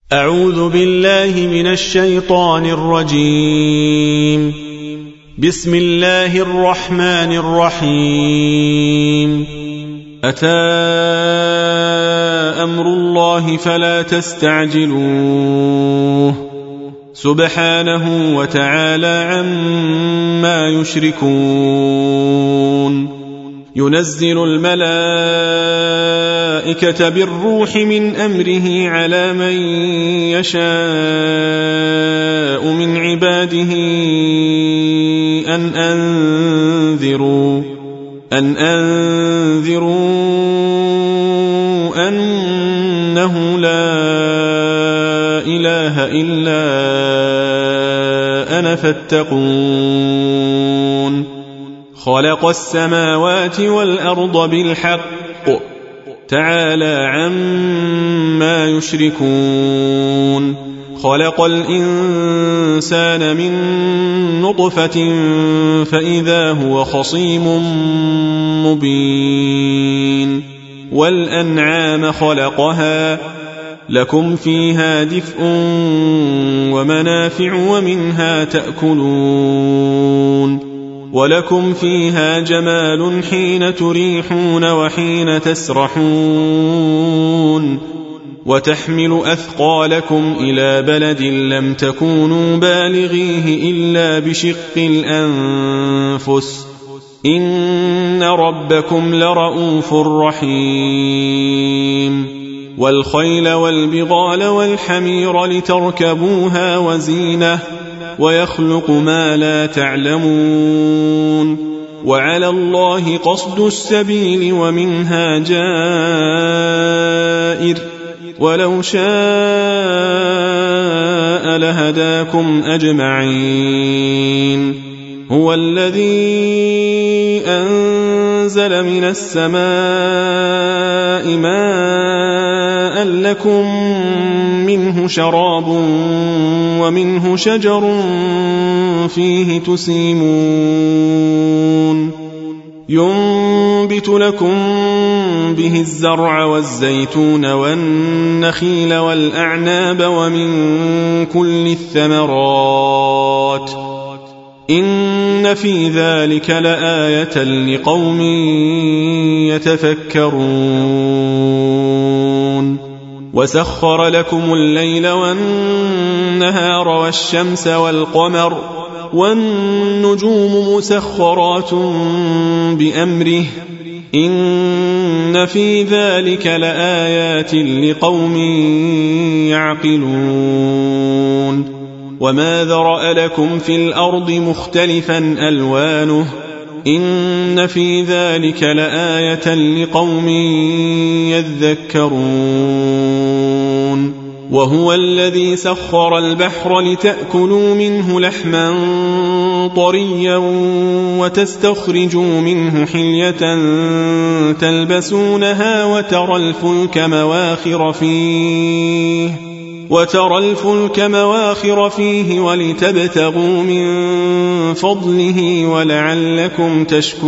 أعوذ بالله من الشيطان الرجيم. بسم الله الرحمن الرحيم. أتى أمر الله فلا تستعجلوه سبحانه وتعالى عما يشركون. ينزل الملائكة بالروح من أمره على من يشاء من عباده أن أنذروا أنه لا إله إلا أنا فاتقون. خلق السماوات والأرض بالحق تعالى عما يشركون. خلق الإنسان من نطفة فإذا هو خصيم مبين. والأنعام خلقها لكم فيها دفء ومنافع ومنها تأكلون. ولكم فيها جمال حين تريحون وحين تسرحون. وتحمل أثقالكم إلى بلد لم تكونوا بالغيه إلا بشق الأنفس إن ربكم لرؤوف رحيم. والخيل والبغال والحمير لتركبوها وزينة ويخلق ما لا تعلمون. وعلى الله قصد السبيل ومنها جائر ولو شاء لهداكم أجمعين. هو الذي أنزل من السماء ماء لكم منه شراب ومنه شجر فيه تسيمون. ينبت لكم به الزرع والزيتون والنخيل والأعناب ومن كل الثمرات إن في ذلك لآية لقوم يتفكرون. وسخر لكم الليل والنهار والشمس والقمر والنجوم مسخرات بأمره إن في ذلك لآيات لقوم يعقلون. وما ذرأ لكم في الأرض مختلفا ألوانه إن في ذلك لآية لقوم يذكرون. وهو الذي سخر البحر لتأكلوا منه لحما طريا وتستخرجوا منه حلية تلبسونها وترى الفلك مواخر فيه ولتبتغوا من فضله ولعلكم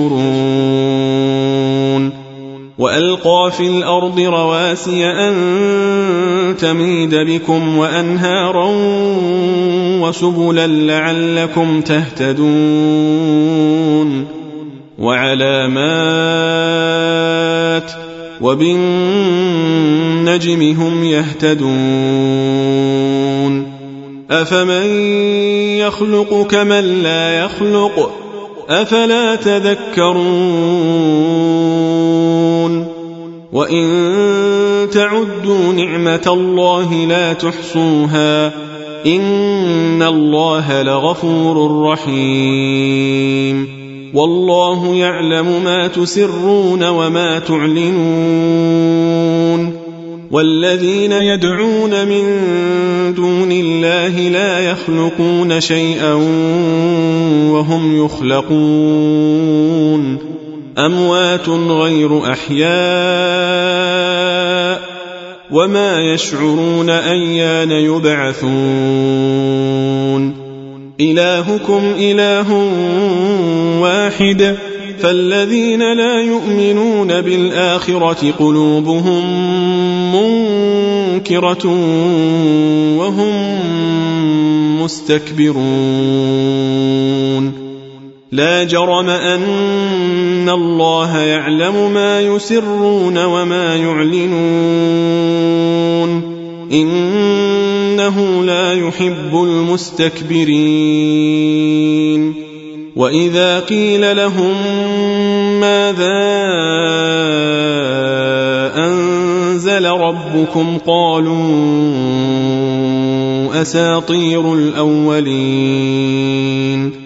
تشكرون. وألقى في الأرض رواسي أن تميد بكم وأنهارا وسبلا لعلكم تهتدون. وعلامات وبالنجم هم يهتدون. أفمن يخلق كمن لا يخلق أفلا تذكرون. وإن تعدوا نعمة الله لا تحصوها إن الله لغفور رحيم. والله يعلم ما تسرون وما تعلنون. والذين يدعون من دون الله لا يخلقون شيئا وهم يخلقون. أموات غير أحياء وما يشعرون أيان يبعثون. إلهكم إله واحد فالذين لا يؤمنون بالآخرة قلوبهم مُنكِرَةٌ وَهُمْ مُسْتَكْبِرُونَ لا جرم أن الله يعلم ما يسرون وما يعلنون إنه لا يحب المستكبرين وإذا قيل لهم ماذا أنزل ربكم قالوا أساطير الأولين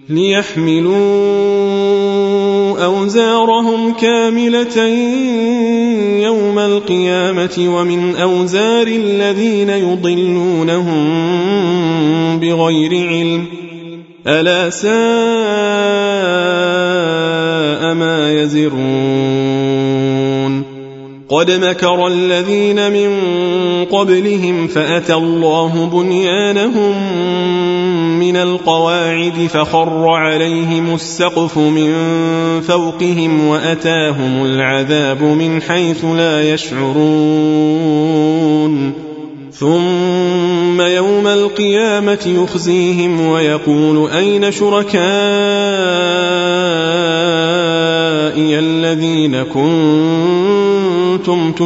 ليحملوا أوزارهم كاملة يوم القيامة ومن أوزار الذين يضلونهم بغير علم ألا ساء ما يزرون قد مكر الذين من قبلهم فأتى الله بنيانهم من القواعد فخر عليهم السقف من فوقهم وأتاهم العذاب من حيث لا يشعرون ثم يوم القيامة يخزيهم ويقول أين شركائي الذين كنتم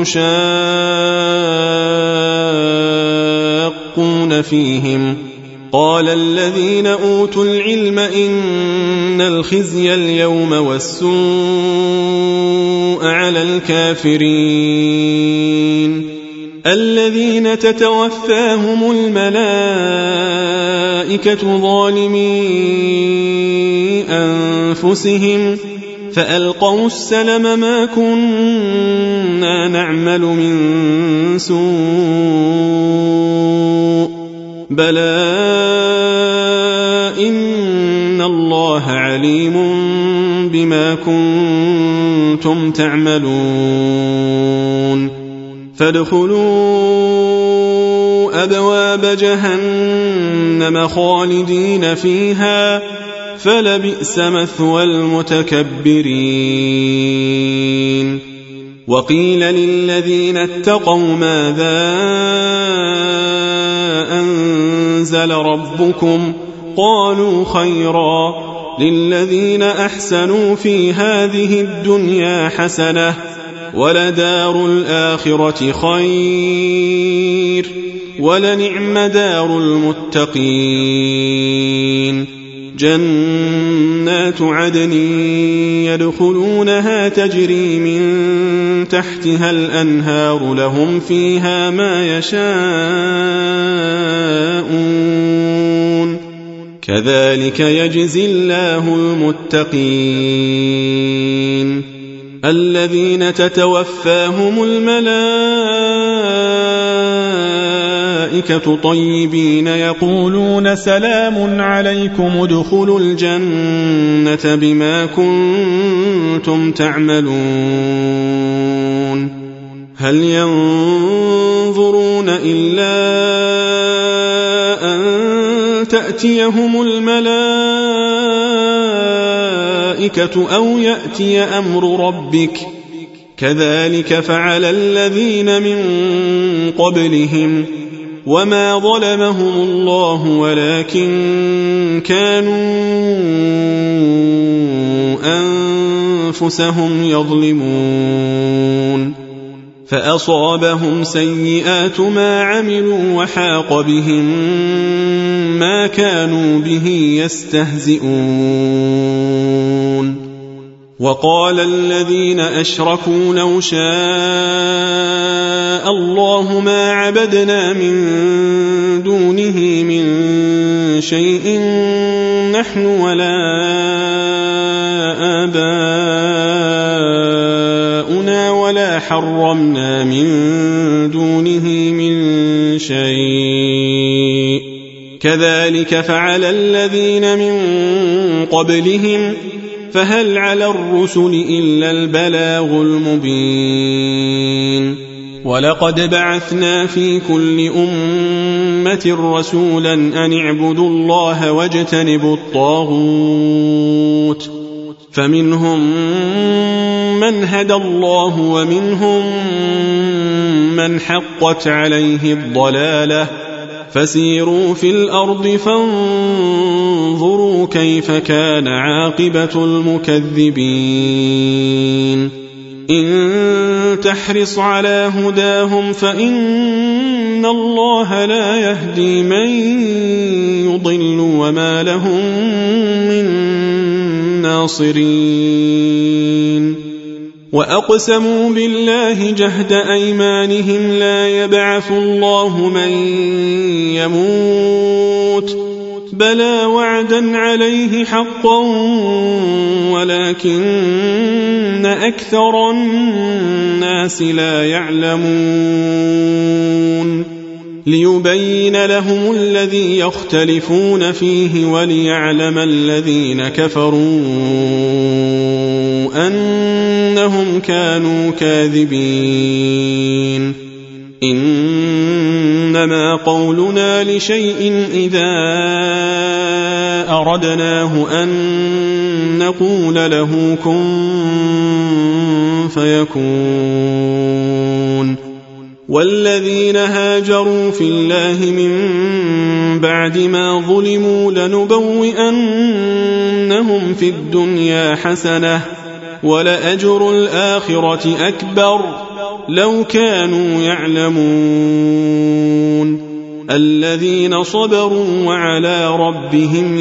تشاقون فيهم قال الذين أوتوا العلم إن الخزي اليوم والسوء على الكافرين الذين تتوفاهم الملائكة ظالمي أنفسهم فألقوا السلم ما كنا نعمل من سوء بلى إن الله عليم بما كنتم تعملون فادخلوا أبواب جهنم خالدين فيها فلبئس مثوى المتكبرين وقيل للذين اتقوا ماذا أنزل ربكم قالوا خيرا للذين أحسنوا في هذه الدنيا حسنة ولدار الآخرة خير ولنعم دار المتقين جنات عدن يدخلونها تجري من تحتها الأنهار لهم فيها ما يشاءون كذلك يجزي الله المتقين الذين تتوفاهم الملائكة طيبين يقولون سلام عليكم ادخلوا الجنة بما كنتم تعملون هل ينظرون إلا أن تأتيهم الملائكة أو يأتي أمر ربك كذلك فعل الذين من قبلهم وما ظلمهم الله ولكن كانوا أنفسهم يظلمون فأصابهم سيئات ما عملوا وحاق بهم ما كانوا به يستهزئون وقال الذين أشركوا لو شاء الله ما عبدنا من دونه من شيء نحن ولا آباؤنا ولا حرمنا من دونه من شيء كذلك فعل الذين من قبلهم فهل على الرسل إلا البلاغ المبين ولقد بعثنا في كل أمة رسولا أن اعبدوا الله واجتنبوا الطاغوت فمنهم من هدى الله ومنهم من حقت عليه الضلالة فسيروا في الأرض فانظروا كيف كان عاقبة المكذبين إن تحرص على هداهم فإن الله لا يهدي من يضل وما لهم من ناصرين وأقسموا بالله جهد أيمانهم لا يبعث الله من يموت بلى وعدا عليه حقا ولكن أكثر الناس لا يعلمون ليبين لهم الذي يختلفون فيه وليعلم الذين كفروا أنهم كانوا كاذبين إنما قولنا لشيء إذا أردناه أن نقول له كن فيكون والذين هاجروا في الله من بعد ما ظلموا لنبوئنهم في الدنيا حسنة ولأجر الآخرة أكبر لو كانوا يعلمون الذين صبروا وعلى ربهم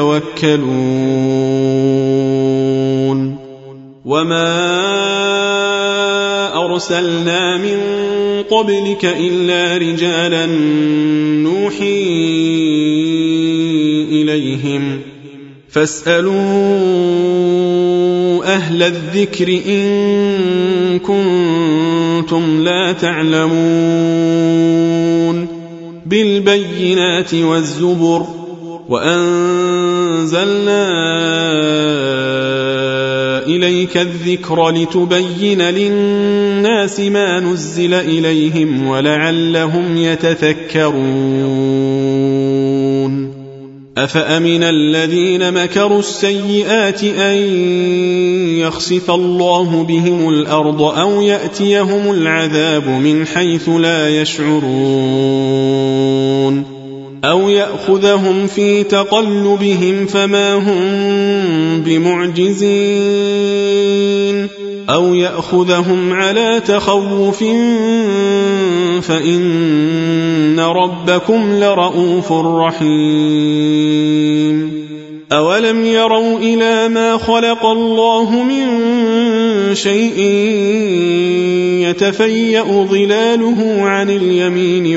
يتوكلون وما أرسلنا من قبلك إلا رجالا نوحي إليهم فاسألوا أهل الذكر إن كنتم لا تعلمون بالبينات والزبر وأنزلنا إليك الذكر لتبين للناس ما نزل إليهم ولعلهم يتذكرون أفأمن الذين مكروا السيئات أن يخسف الله بهم الأرض أو يأتيهم العذاب من حيث لا يشعرون أو يأخذهم في تقلبهم فما هم بمعجزين أو يأخذهم على تخوف فإن ربكم لرؤوف رحيم أولم يروا إلى ما خلق الله من شيء يتفيأ ظلاله عن اليمين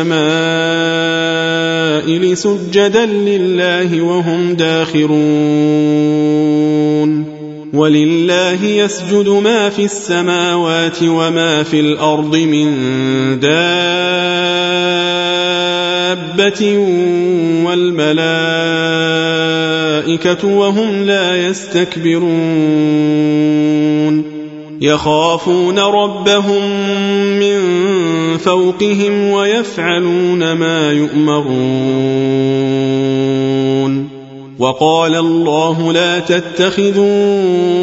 والشمائل سجدا لله وهم داخرون ولله يسجد ما في السماوات وما في الأرض من دابة والملائكة وهم لا يستكبرون يخافون ربهم من فوقهم ويفعلون ما يؤمرون وقال الله لا تتخذوا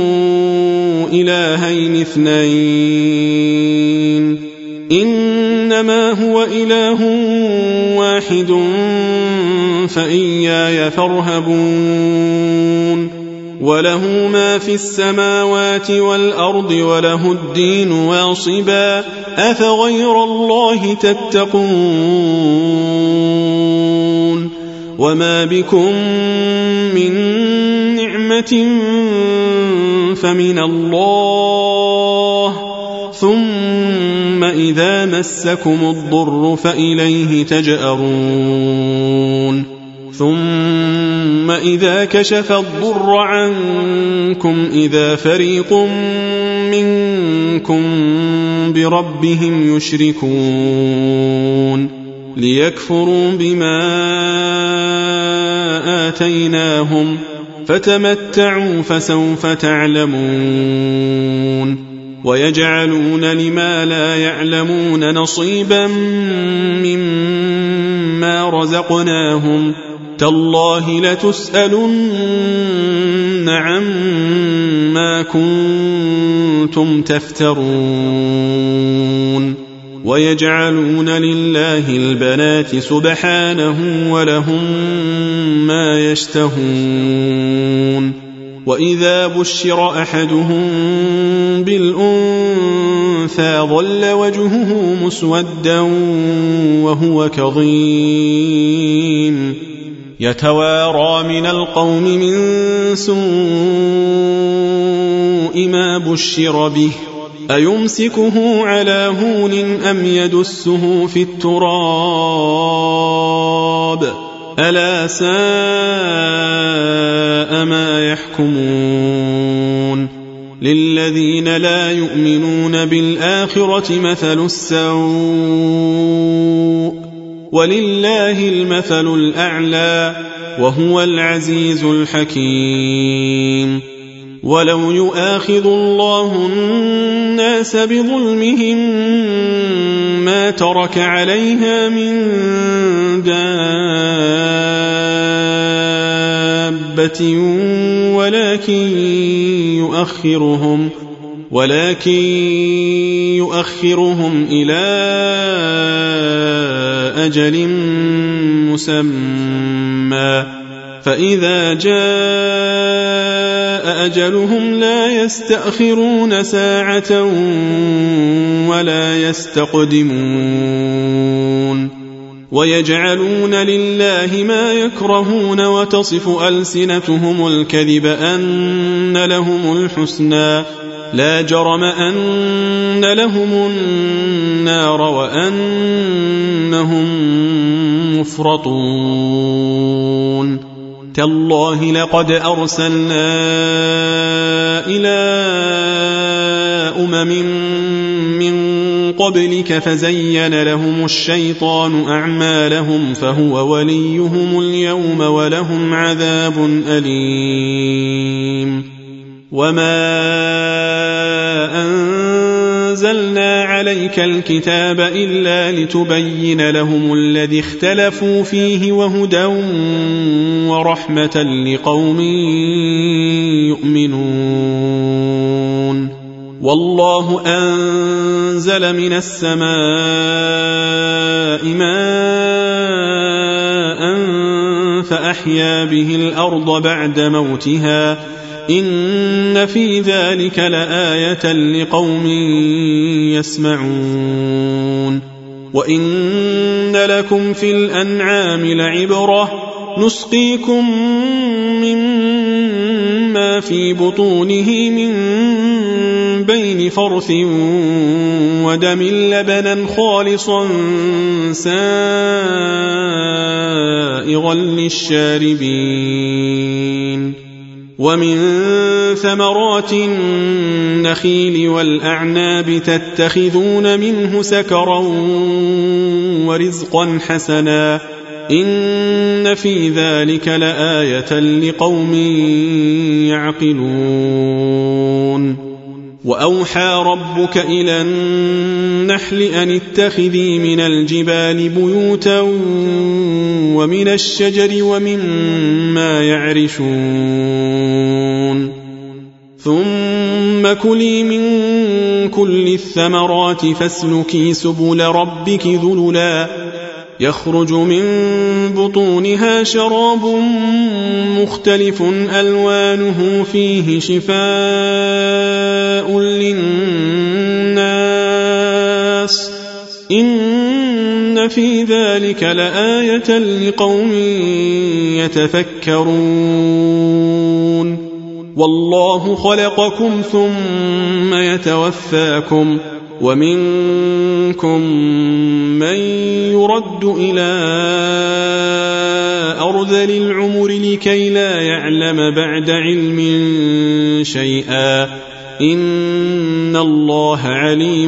إلهين اثنين إنما هو إله واحد فإياي فارهبون وله ما في السماوات والأرض وله الدين واصبا أفغير الله تتقون وما بكم من نعمة فمن الله ثم إذا مسكم الضر فإليه تجأرون ثم إذا كشف الضر عنكم إذا فريق منكم بربهم يشركون ليكفروا بما آتيناهم فتمتعوا فسوف تعلمون ويجعلون لما لا يعلمون نصيبا مما رزقناهم تالله لتسألن عما كنتم تفترون ويجعلون لله البنات سبحانه ولهم ما يشتهون وإذا بشر أحدهم بالأنثى ظل وجهه مسودا وهو كظيم يتوارى من القوم من سوء ما بشر به أيمسكه على هون أم يدسه في التراب ألا ساء ما يحكمون للذين لا يؤمنون بالآخرة مثل السوء ولله المثل الأعلى وهو العزيز الحكيم ولو يؤاخذ الله الناس بظلمهم ما ترك عليها من دابة ولكن يؤخرهم إلى أجل مسمى فإذا جاء أجلهم لا يستأخرون ساعة ولا يستقدمون ويجعلون لله ما يكرهون وتصف ألسنتهم الكذب أن لهم الحسنى لا جرم أن لهم النار وأنهم مفرطون تالله لقد أرسلنا إلى من قبلك فزين لهم الشيطان أعمالهم فهو وليهم اليوم ولهم عذاب أليم وما أنزلنا عليك الكتاب إلا لتبين لهم الذي اختلفوا فيه وهدى ورحمة لقوم يؤمنون والله أنزل من السماء ماء فأحيا به الأرض بعد موتها إن في ذلك لآية لقوم يسمعون وإن لكم في الأنعام لعبرة نسقيكم مما في بطونه من بين فرث ودم لبنا خالصا سائغا للشاربين ومن ثمرات النخيل والأعناب تتخذون منه سكرا ورزقا حسنا إن في ذلك لآية لقوم يعقلون وأوحى ربك إلى النحل أن اتخذي من الجبال بيوتا ومن الشجر ومما يعرشون ثم كلي من كل الثمرات فاسلكي سبل ربك ذللا يخرج من بطونها شراب مختلف ألوانه فيه شفاء للناس إن في ذلك لآية لقوم يتفكرون والله خلقكم ثم يتوفاكم ومنكم من يرد إلى أرذل العمر لكي لا يعلم بعد علم شيئا إن الله عليم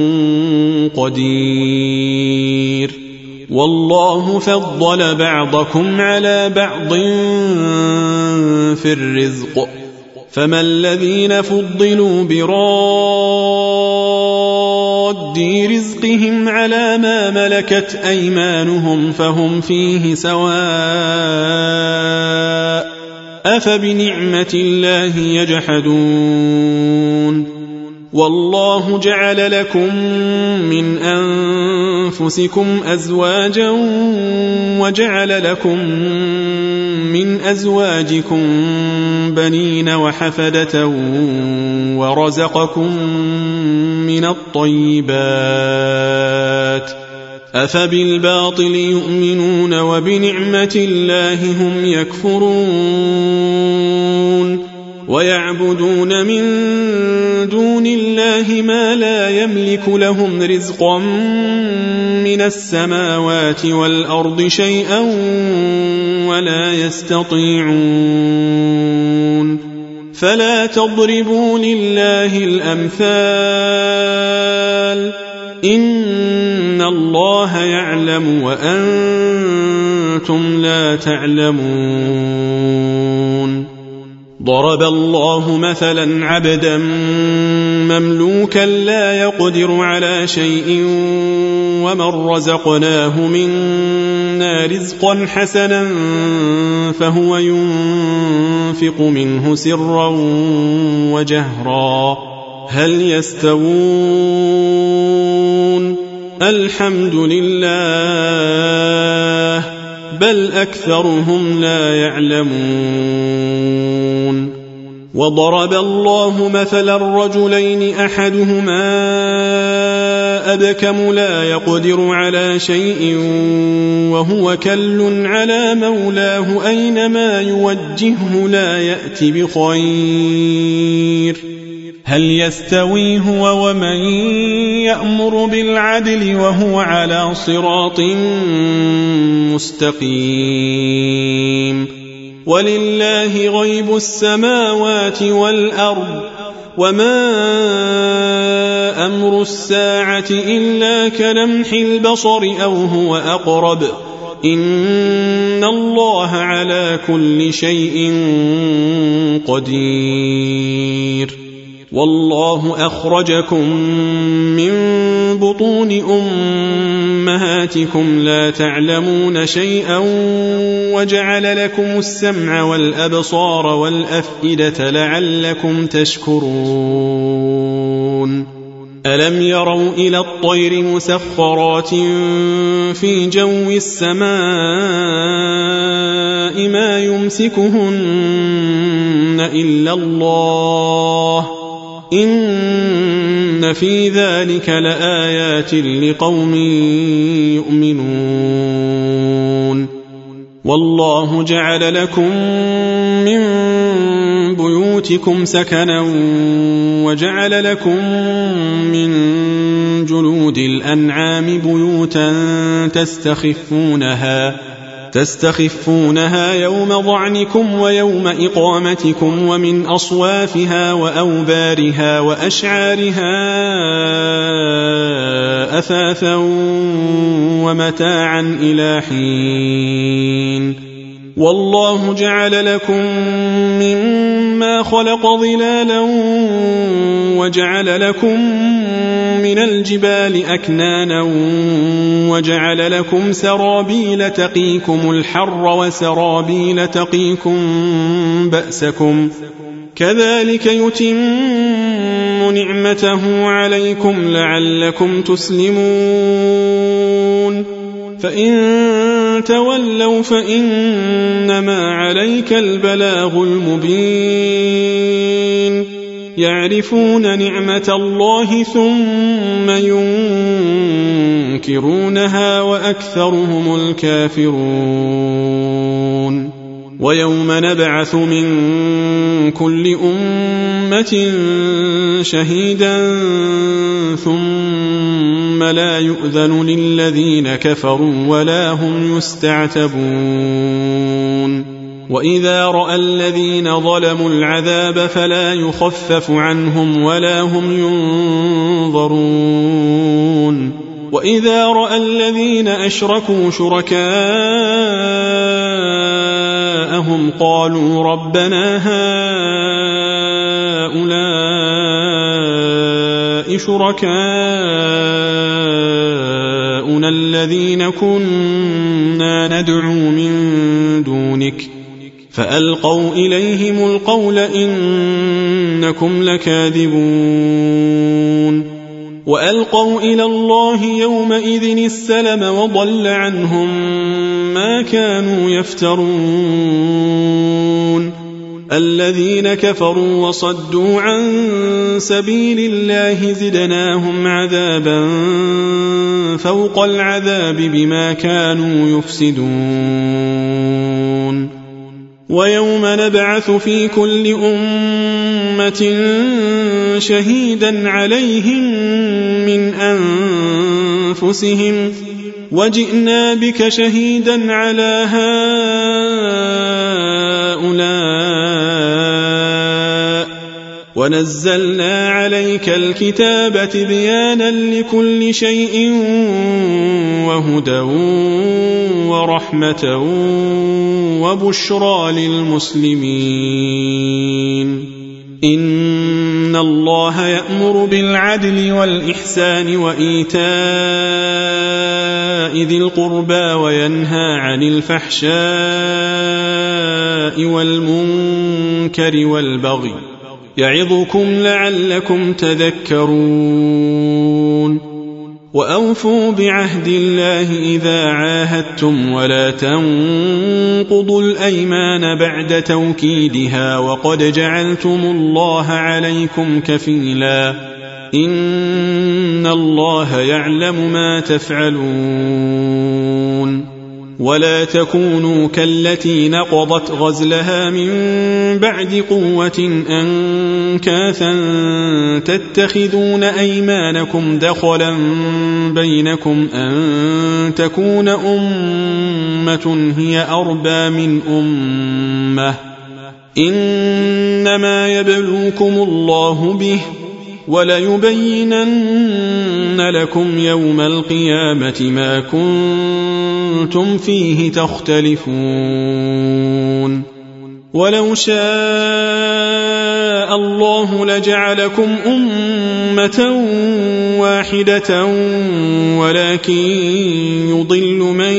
قدير والله فضل بعضكم على بعض في الرزق فما الذين فضلوا براد رَدِّي رِزْقِهِمْ عَلَى مَا مَلَكَتْ أَيْمَانُهُمْ فَهُمْ فِيهِ سَوَاءٌ أَفَبِنِعْمَةِ اللَّهِ يَجْحَدُونَ وَاللَّهُ جَعَلَ لَكُم مِّنْ أَنفُسِكُمْ أَزْوَاجًا وَجَعَلَ لَكُم مِّنْ أَزْوَاجِكُم بَنِينَ وَحَفَدَةً وَرَزَقَكُم مِّنَ الطَّيِّبَاتِ أَفَبِالْبَاطِلِ يُؤْمِنُونَ وَبِنِعْمَةِ اللَّهِ هُمْ يَكْفُرُونَ وَيَعْبُدُونَ مِن دُونِ اللَّهِ مَا لا يَمْلِكُ لَهُمْ رِزْقًا مِّنَ السَّمَاوَاتِ وَالْأَرْضِ شَيْئًا وَلَا يَسْتَطِيعُونَ فَلَا تَضْرِبُوا لِلَّهِ الْأَمْثَالَ إِنَّ اللَّهَ يَعْلَمُ وَأَنتُمْ لَا تَعْلَمُونَ ضرب الله مثلا عبدا مملوكا لا يقدر على شيء ومن رزقناه منا رزقا حسنا فهو ينفق منه سرا وجهرا هل يستوون الحمد لله بل أكثرهم لا يعلمون وضرب الله مثلا رجلين أحدهما أبكم لا يقدر على شيء وهو كل على مولاه أينما يوجهه لا يأت بخير هل يستوي هو ومن يأمر بالعدل وهو على صراط مستقيم ولله غيب السماوات والأرض وما أمر الساعة إلا كلمح البصر أو هو أقرب إن الله على كل شيء قدير والله أخرجكم من بطون أمهاتكم لا تعلمون شيئا وجعل لكم السمع والأبصار والأفئدة لعلكم تشكرون ألم يروا إلى الطير مسخرات في جو السماء ما يمسكهن إلا الله إن في ذلك لآيات لقوم يؤمنون والله جعل لكم من بيوتكم سكنا وجعل لكم من جلود الأنعام بيوتا تستخفونها يوم ضعنكم ويوم إقامتكم ومن أصوافها وأوبارها وأشعارها أثاثا ومتاعا إلى حين والله جعل لكم مما خلق ظلالا وجعل لكم من الجبال أكنانا وجعل لكم سرابيل تقيكم الحر وسرابيل تقيكم بأسكم كذلك يتم نعمته عليكم لعلكم تسلمون فإن تولوا فإنما عليك البلاغ المبين يعرفون نعمة الله ثم ينكرونها وأكثرهم الكافرون ويوم نبعث من كل أمة شهيدا ثم لا يؤذن للذين كفروا ولا هم يستعتبون وإذا رأى الذين ظلموا العذاب فلا يخفف عنهم ولا هم ينظرون وإذا رأى الذين أشركوا شركاءهم قالوا ربنا هؤلاء شركاؤنا آباؤنا الذين كنا ندعو من دونك فألقوا إليهم القول إنكم لكاذبون وألقوا إلى الله يومئذ السلم وضل عنهم ما كانوا يفترون الذين كفروا وصدوا عن سبيل الله زدناهم عذابا فوق العذاب بما كانوا يفسدون ويوم نبعث في كل أمة شهيدا عليهم من أنفسهم وجئنا بك شهيدا على هؤلاء ونزلنا عليك الكتاب تبيانا لكل شيء وهدى ورحمة وبشرى للمسلمين إن الله يأمر بالعدل والإحسان وإيتاء ذي القربى وينهى عن الفحشاء والمنكر والبغي يعظكم لعلكم تذكرون وأوفوا بعهد الله إذا عاهدتم ولا تنقضوا الأيمان بعد توكيدها وقد جعلتم الله عليكم كفيلا إن الله يعلم ما تفعلون ولا تكونوا كالتي نقضت غزلها من بعد قوة أنكاثا تتخذون أيمانكم دخلا بينكم أن تكون أمة هي أربى من أمة إنما يبلوكم الله به وليبينن لكم يوم القيامة ما كنتم فيه تختلفون ولو شاء الله لجعلكم أمة واحدة ولكن يضل من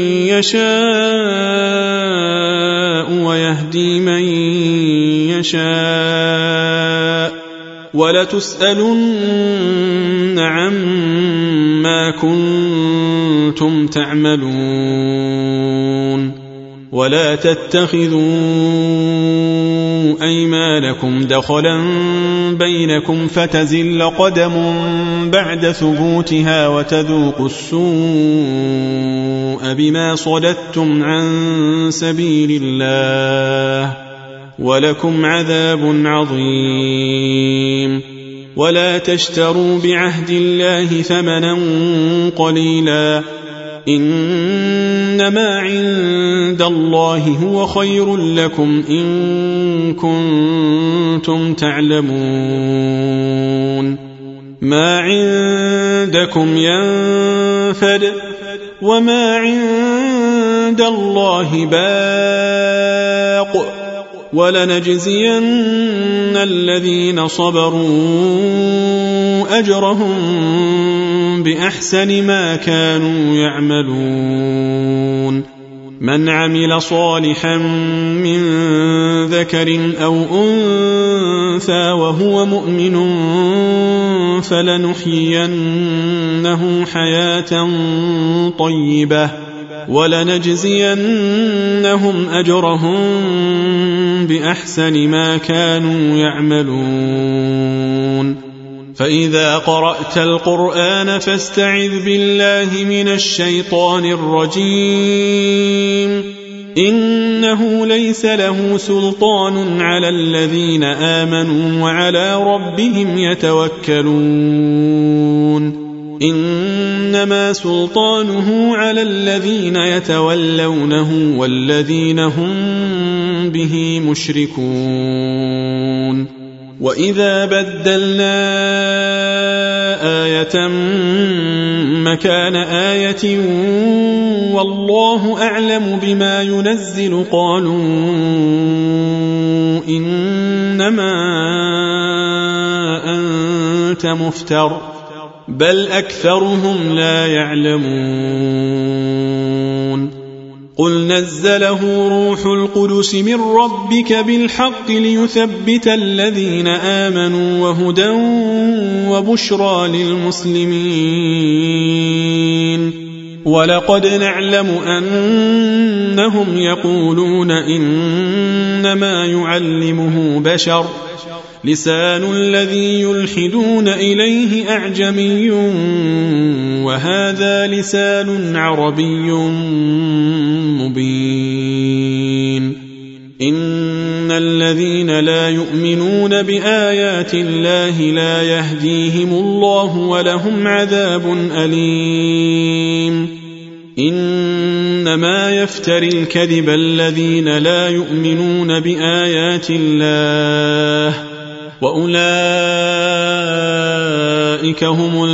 يشاء ويهدي من يشاء ولتسألن عما كنتم تعملون ولا تتخذوا أيمانكم دخلا بينكم فتزل قدم بعد ثبوتها وتذوقوا السوء بما صددتم عن سبيل الله ولكم عذاب عظيم ولا تشتروا بعهد الله ثمنا قليلا إنما عند الله هو خير لكم إن كنتم تعلمون ما عندكم ينفد وما عند الله باق ولنجزين الذين صبروا أجرهم بأحسن ما كانوا يعملون من عمل صالحا من ذكر أو أنثى وهو مؤمن فلنحيينه حياة طيبة ولنجزينهم أجرهم بأحسن ما كانوا يعملون فإذا قرأت القرآن فاستعذ بالله من الشيطان الرجيم إنه ليس له سلطان على الذين آمنوا وعلى ربهم يتوكلون إنما سلطانه على الذين يتولونه والذين هم به مشركون وإذا بدلنا آية مكان آية والله أعلم بما ينزل قالوا إنما أنت مفتر بل أكثرهم لا يعلمون قل نزله روح القدس من ربك بالحق ليثبت الذين آمنوا وهدى وبشرى للمسلمين ولقد نعلم أنهم يقولون إنما يعلمه بشر لسان الذي يلحدون إليه أعجمي وهذا لسان عربي مبين إن الذين لا يؤمنون بآيات الله لا يهديهم الله ولهم عذاب أليم إنما يفتري الكذب الذين لا يؤمنون بآيات الله وأولئك هم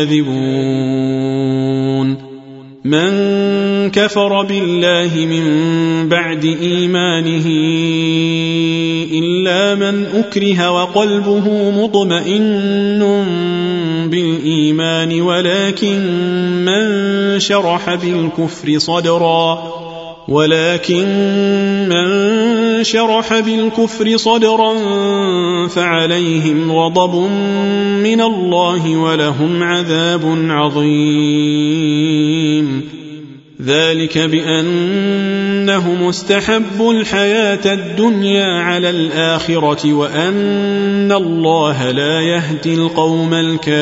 الكاذبون من كفر بالله من بعد إيمانه إلا من أكره وقلبه مطمئن بالإيمان ولكن من شرح بالكفر صدرا فعليهم غضب من الله ولهم عذاب عظيم ذلك بأنهم استحبوا الحياة الدنيا على الآخرة وأن الله لا يهدي القوم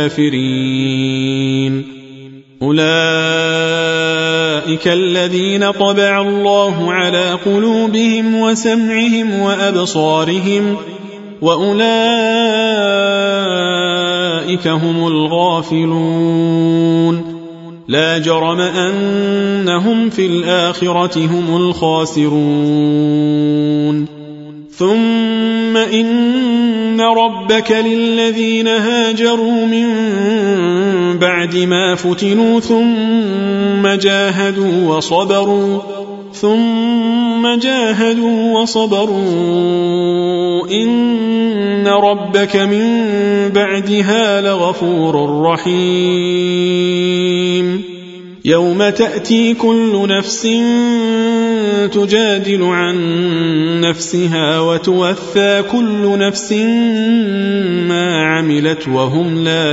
الكافرين أولئك الذين طبع الله على قلوبهم وسمعهم وأبصارهم وأولئك هم الغافلون لا جرم أنهم في الآخرة هم الخاسرون ثم إن ربك للذين هاجروا من بعد ما فتنوا ثم جاهدوا وصبروا إن ربك من بعدها لغفور رحيم يوم تأتي كل نفس تجادل عن نفسها وتوفى كل نفس ما عملت وهم لا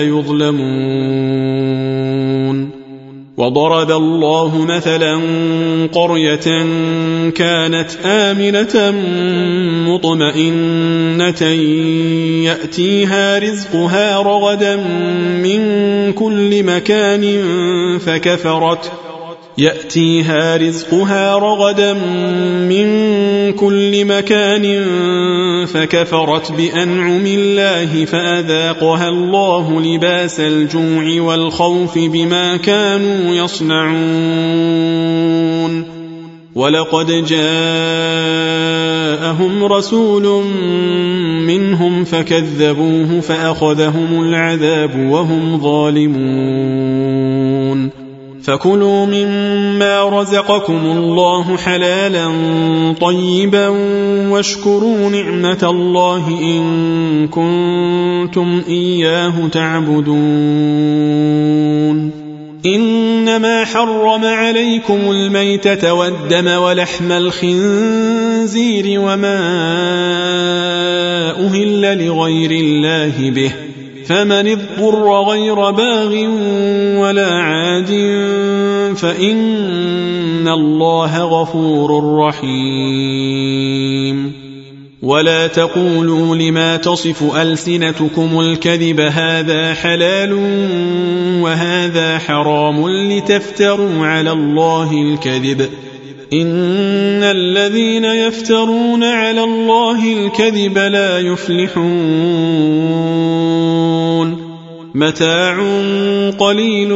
يظلمون وضرب الله مثلا قرية كانت آمنة مطمئنة يأتيها رزقها رغدا من كل مكان فكفرت بأنعم الله فأذاقها الله لباس الجوع والخوف بما كانوا يصنعون ولقد جاءهم رسول منهم فكذبوه فأخذهم العذاب وهم ظالمون فكلوا مما رزقكم الله حلالا طيبا واشكروا نعمة الله إن كنتم إياه تعبدون إنما حرم عليكم الميتة والدم ولحم الخنزير وما أهل لغير الله به فمن اضطر غير باغ ولا عاد فإن الله غفور رحيم ولا تقولوا لما تصف ألسنتكم الكذب هذا حلال وهذا حرام لتفتروا على الله الكذب إن الذين يفترون على الله الكذب لا يفلحون متاع قليل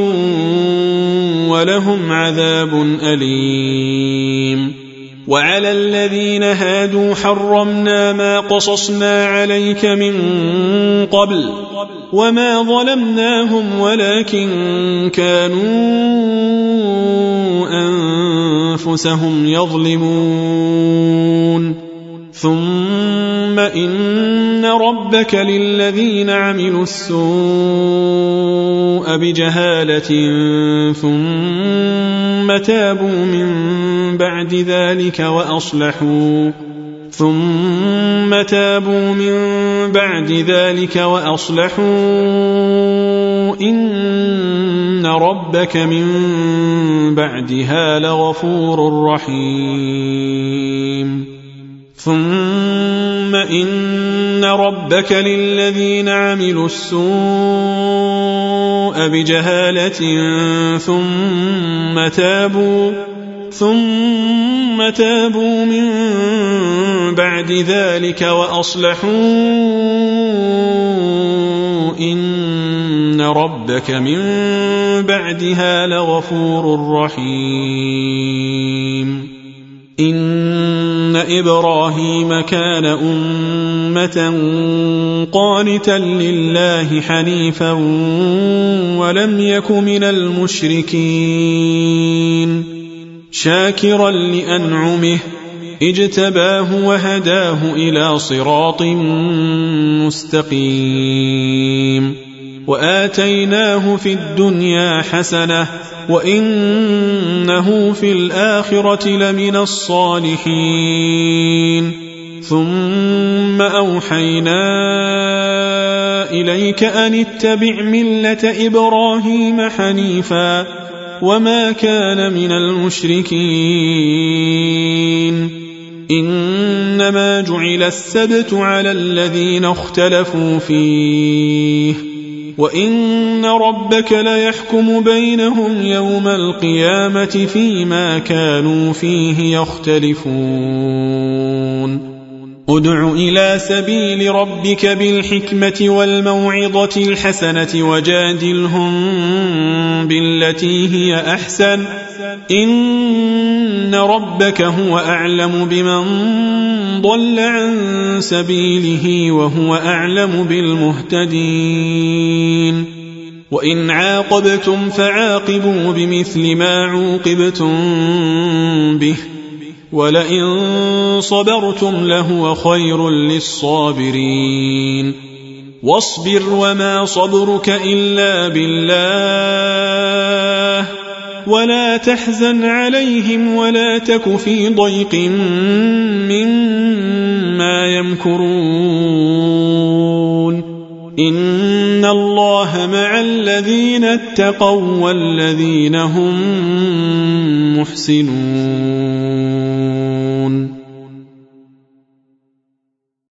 ولهم عذاب أليم وعلى الذين هادوا حرمنا ما قصصنا عليك من قبل وما ظلمناهم ولكن كانوا أنفسهم يظلمون ثم إن ربك للذين عملوا السوء بجهالة ثم تابوا من بعد ذلك وأصلحوا إن ربك من بعدها لغفور رحيم ثم إن ربك للذين عملوا السوء بجهالة ثم تابوا من بعد ذلك وأصلحوا إن ربك من بعدها لغفور رحيم إن إبراهيم كان أمة قانتا لله حنيفا ولم يك من المشركين شاكرا لأنعمه اجتباه وهداه إلى صراط مستقيم وآتيناه في الدنيا حسنة وإنه في الآخرة لمن الصالحين ثم أوحينا إليك أن اتبع ملة إبراهيم حنيفا وما كان من المشركين إنما جعل السبت على الذين اختلفوا فيه وإن ربك ليحكم بينهم يوم القيامة فيما كانوا فيه يختلفون ادع إلى سبيل ربك بالحكمة والموعظة الحسنة وجادلهم بالتي هي أحسن إن ربك هو أعلم بمن ضل عن سبيله وهو أعلم بالمهتدين وإن عاقبتم فعاقبوا بمثل ما عوقبتم به ولئن صبرتم لهو خير للصابرين واصبر وما صبرك إلا بالله ولا تحزن عليهم ولا تك في ضيق مما يمكرون إن الله مع الذين اتقوا والذين هم محسنون